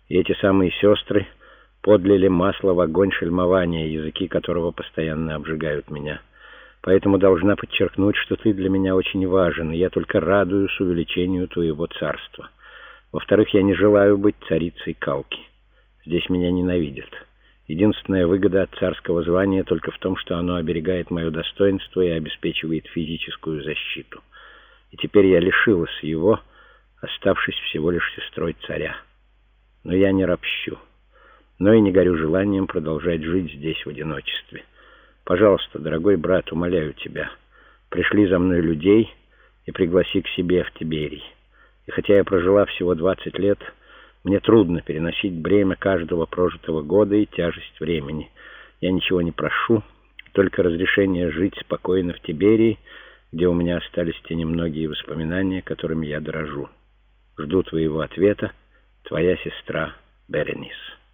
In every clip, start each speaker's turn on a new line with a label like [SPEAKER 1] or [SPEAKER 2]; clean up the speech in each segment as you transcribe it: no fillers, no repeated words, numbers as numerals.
[SPEAKER 1] И эти самые сестры подлили масло в огонь шельмования, языки которого постоянно обжигают меня. Поэтому должна подчеркнуть, что ты для меня очень важен, и я только радуюсь увеличению твоего царства. Во-вторых, я не желаю быть царицей Калки. Здесь меня ненавидят. Единственная выгода от царского звания только в том, что оно оберегает мое достоинство и обеспечивает физическую защиту. И теперь я лишилась его, оставшись всего лишь сестрой царя. Но я не ропщу, но и не горю желанием продолжать жить здесь в одиночестве. Пожалуйста, дорогой брат, умоляю тебя, пришли за мной людей и пригласи к себе в Тиберий. И хотя я прожила всего 20 лет, мне трудно переносить бремя каждого прожитого года и тяжесть времени. Я ничего не прошу, только разрешение жить спокойно в Тиберии, где у меня остались те немногие воспоминания, которыми я дорожу. Жду твоего ответа, твоя сестра Беренис.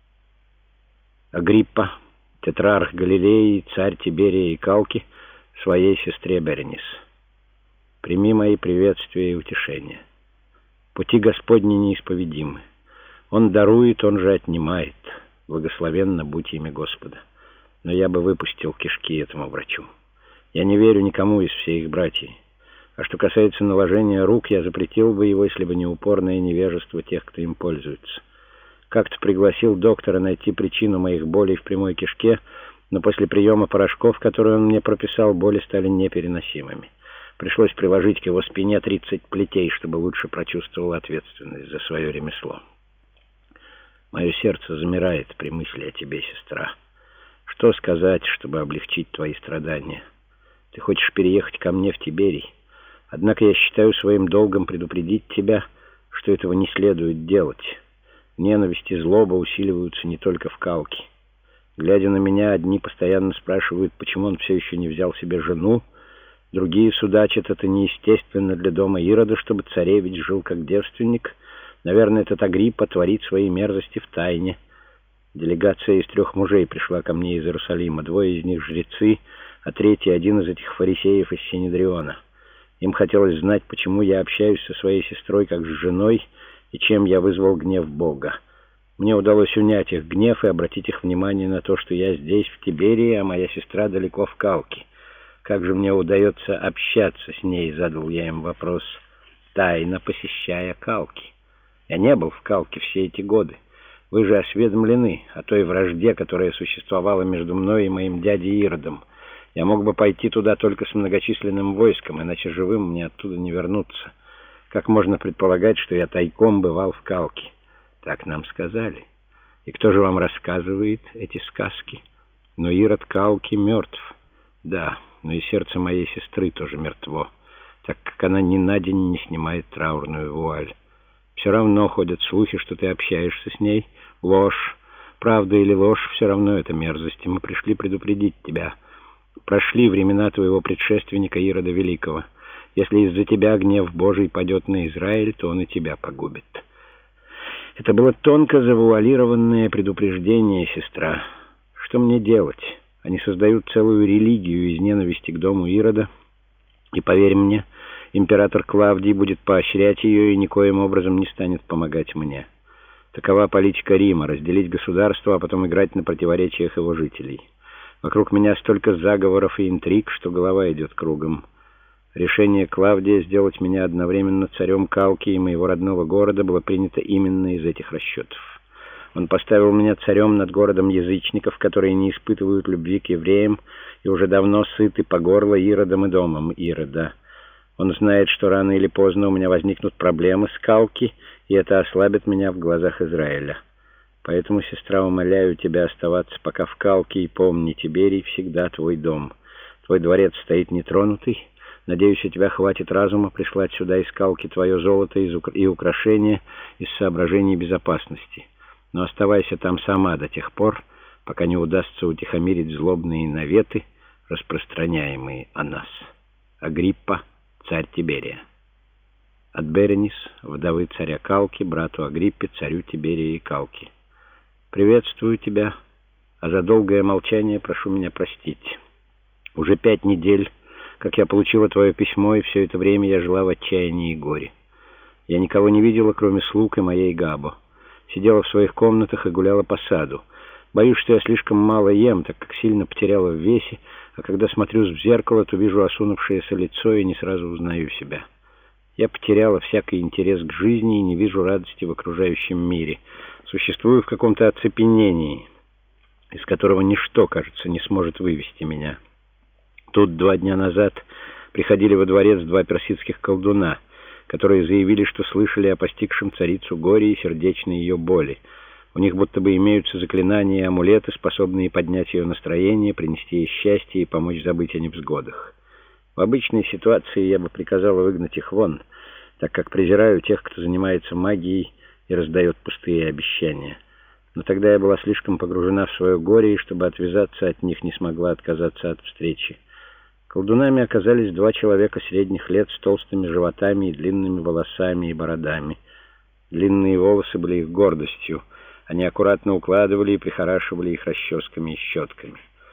[SPEAKER 1] Агриппа, тетрарх Галилеи, царь Тиберия и Калки, своей сестре Беренис. Прими мои приветствия и утешения. Пути Господни неисповедимы. Он дарует, он же отнимает. Благословенно будь имя Господа. Но я бы выпустил кишки этому врачу. Я не верю никому из всех братьев. А что касается наложения рук, я запретил бы его, если бы не упорное невежество тех, кто им пользуется. Как-то пригласил доктора найти причину моих болей в прямой кишке, но после приема порошков, которые он мне прописал, боли стали непереносимыми. Пришлось приложить к его спине 30 плетей, чтобы лучше прочувствовал ответственность за свое ремесло. Мое сердце замирает при мысли о тебе, сестра. Что сказать, чтобы облегчить твои страдания? Ты хочешь переехать ко мне в Тиберий? Однако я считаю своим долгом предупредить тебя, что этого не следует делать. Ненависть и злоба усиливаются не только в Калке. Глядя на меня, одни постоянно спрашивают, почему он все еще не взял себе жену, другие судачат, это неестественно для дома Ирода, чтобы царевич жил как девственник. Наверное, этот Агриппа творит свои мерзости в тайне. Делегация из 3 мужей пришла ко мне из Иерусалима. 2 из них жрецы, а 3 один из этих фарисеев из Синедриона. Им хотелось знать, почему я общаюсь со своей сестрой как с женой и чем я вызвал гнев Бога. Мне удалось унять их гнев и обратить их внимание на то, что я здесь, в Тиберии, а моя сестра далеко в Калке. Как же мне удается общаться с ней, задал я им вопрос, тайно посещая Калки. Я не был в Калке все эти годы. Вы же осведомлены о той вражде, которая существовала между мной и моим дядей Иродом. Я мог бы пойти туда только с многочисленным войском, иначе живым мне оттуда не вернуться. Как можно предполагать, что я тайком бывал в Калке? Так нам сказали. И кто же вам рассказывает эти сказки? Но Ирод Калки мертв. Да, но и сердце моей сестры тоже мертво, так как она ни на день не снимает траурную вуаль. Все равно ходят слухи, что ты общаешься с ней. Ложь. Правда или ложь, все равно это мерзость. И мы пришли предупредить тебя. Прошли времена твоего предшественника Ирода Великого. Если из-за тебя гнев Божий падет на Израиль, то он и тебя погубит. Это было тонко завуалированное предупреждение, сестра. Что мне делать? Они создают целую религию из ненависти к дому Ирода. И поверь мне, император Клавдий будет поощрять ее и никоим образом не станет помогать мне. Такова политика Рима — разделить государство, а потом играть на противоречиях его жителей. Вокруг меня столько заговоров и интриг, что голова идет кругом. Решение Клавдия сделать меня одновременно царем Калки и моего родного города было принято именно из этих расчетов. Он поставил меня царем над городом язычников, которые не испытывают любви к евреям и уже давно сыты по горло Иродом и домом Ирода. Он знает, что рано или поздно у меня возникнут проблемы с Калки, и это ослабит меня в глазах Израиля. Поэтому, сестра, умоляю тебя оставаться пока в Калке, и помни, Тиберий всегда твой дом. Твой дворец стоит нетронутый. Надеюсь, у тебя хватит разума прислать сюда из Калки твое золото и украшения из соображений безопасности. Но оставайся там сама до тех пор, пока не удастся утихомирить злобные наветы, распространяемые о нас. Агриппа, царь Тиберия. От Беренис, вдовы царя Калки, брату Агриппе, царю Тиберии и Калки. Приветствую тебя, а за долгое молчание прошу меня простить. Уже 5 недель, как я получила твое письмо, и все это время я жила в отчаянии и горе. Я никого не видела, кроме слуг и моей Габо. сидела в своих комнатах и гуляла по саду. Боюсь, что я слишком мало ем, так как сильно потеряла в весе, а когда смотрюсь в зеркало, то вижу осунувшееся лицо и не сразу узнаю себя. Я потеряла всякий интерес к жизни и не вижу радости в окружающем мире. Существую в каком-то оцепенении, из которого ничто, кажется, не сможет вывести меня. Тут 2 дня назад приходили во дворец 2 персидских колдуна, которые заявили, что слышали о постигшем царицу горе и сердечной ее боли. У них будто бы имеются заклинания и амулеты, способные поднять ее настроение, принести ей счастье и помочь забыть о невзгодах. В обычной ситуации я бы приказала выгнать их вон, так как презираю тех, кто занимается магией и раздает пустые обещания. Но тогда я была слишком погружена в свое горе, и чтобы отвязаться от них, не смогла отказаться от встречи. Колдунами оказались 2 человека средних лет с толстыми животами и длинными волосами и бородами. Длинные волосы были их гордостью. Они аккуратно укладывали и прихорашивали их расческами и щетками.